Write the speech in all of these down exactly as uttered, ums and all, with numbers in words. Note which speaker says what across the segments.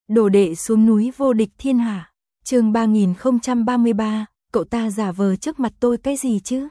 Speaker 1: Đồ đệ xuống núi vô địch thiên hạ. Chương ba nghìn không trăm ba mươi ba, cậu ta giả vờ trước mặt tôi cái gì chứ?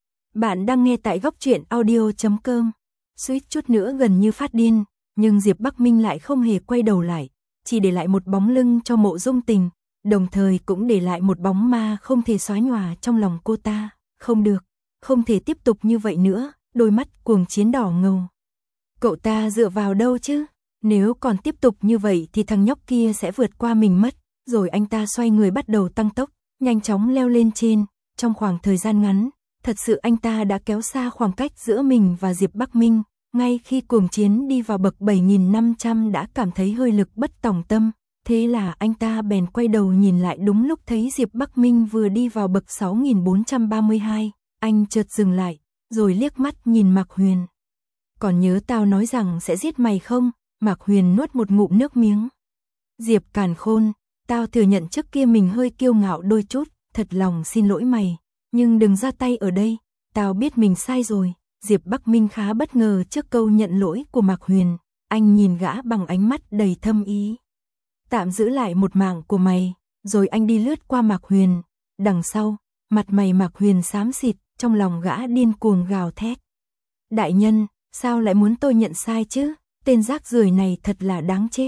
Speaker 1: Bạn đang nghe tại góc truyện audio chấm com. Suýt chút nữa gần như phát điên, nhưng Diệp Bắc Minh lại không hề quay đầu lại, chỉ để lại một bóng lưng cho Mộ Dung Tình, đồng thời cũng để lại một bóng ma không thể xóa nhòa trong lòng cô ta. Không được, không thể tiếp tục như vậy nữa, đôi mắt cuồng chiến đỏ ngầu. Cậu ta dựa vào đâu chứ? Nếu còn tiếp tục như vậy thì thằng nhóc kia sẽ vượt qua mình mất. Rồi anh ta xoay người bắt đầu tăng tốc, nhanh chóng leo lên trên. Trong khoảng thời gian ngắn, thật sự anh ta đã kéo xa khoảng cách giữa mình và Diệp Bắc Minh. Ngay khi cuồng chiến đi vào bậc bảy nghìn năm trăm đã cảm thấy hơi lực bất tòng tâm. Thế là anh ta bèn quay đầu nhìn lại đúng lúc thấy Diệp Bắc Minh vừa đi vào bậc sáu nghìn bốn trăm ba mươi hai. Anh chợt dừng lại, rồi liếc mắt nhìn Mạc Huyền. Còn nhớ tao nói rằng sẽ giết mày không? Mạc Huyền nuốt một ngụm nước miếng. Diệp Càn Khôn, tao thừa nhận trước kia mình hơi kiêu ngạo đôi chút, thật lòng xin lỗi mày, nhưng đừng ra tay ở đây, tao biết mình sai rồi. Diệp Bắc Minh khá bất ngờ trước câu nhận lỗi của Mạc Huyền, anh nhìn gã bằng ánh mắt đầy thâm ý. Tạm giữ lại một mạng của mày, rồi anh đi lướt qua Mạc Huyền, đằng sau, mặt mày Mạc Huyền xám xịt, trong lòng gã điên cuồng gào thét. Đại nhân, sao lại muốn tôi nhận sai chứ? Tên rác rưởi này thật là đáng chết.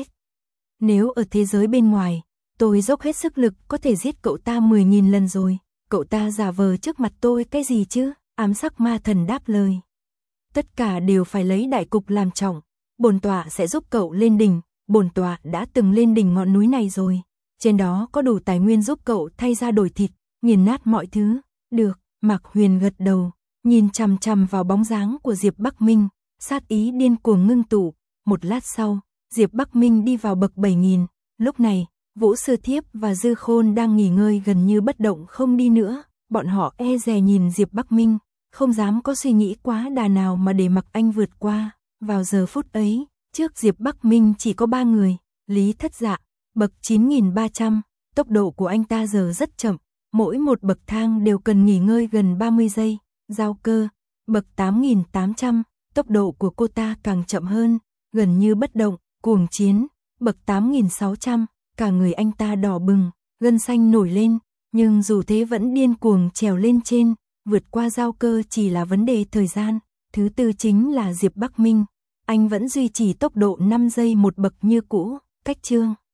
Speaker 1: Nếu ở thế giới bên ngoài, tôi dốc hết sức lực có thể giết cậu ta mười nghìn lần rồi. Cậu ta giả vờ trước mặt tôi cái gì chứ? Ám sắc ma thần đáp lời. Tất cả đều phải lấy đại cục làm trọng. Bổn tọa sẽ giúp cậu lên đỉnh. Bổn tọa đã từng lên đỉnh ngọn núi này rồi. Trên đó có đủ tài nguyên giúp cậu thay ra đổi thịt, nghiền nát mọi thứ. Được, Mạc Huyền gật đầu, nhìn chằm chằm vào bóng dáng của Diệp Bắc Minh, sát ý điên cuồng ngưng tụ. Một lát sau, Diệp Bắc Minh đi vào bậc bảy nghìn. Lúc này, Vũ Sư Thiếp và Dư Khôn đang nghỉ ngơi gần như bất động không đi nữa. Bọn họ e dè nhìn Diệp Bắc Minh, không dám có suy nghĩ quá đà nào mà để mặc anh vượt qua. Vào giờ phút ấy, trước Diệp Bắc Minh chỉ có ba người. Lý Thất Dạ, bậc chín nghìn ba trăm, tốc độ của anh ta giờ rất chậm, mỗi một bậc thang đều cần nghỉ ngơi gần ba mươi giây. Giao Cơ, bậc tám nghìn tám trăm, tốc độ của cô ta càng chậm hơn, gần như bất động. Cuồng Chiến, bậc tám nghìn sáu trăm, cả người anh ta đỏ bừng, gân xanh nổi lên, nhưng dù thế vẫn điên cuồng trèo lên trên, vượt qua Giao Cơ chỉ là vấn đề thời gian. Thứ tư chính là Diệp Bắc Minh, anh vẫn duy trì tốc độ năm giây một bậc như cũ. Cách chương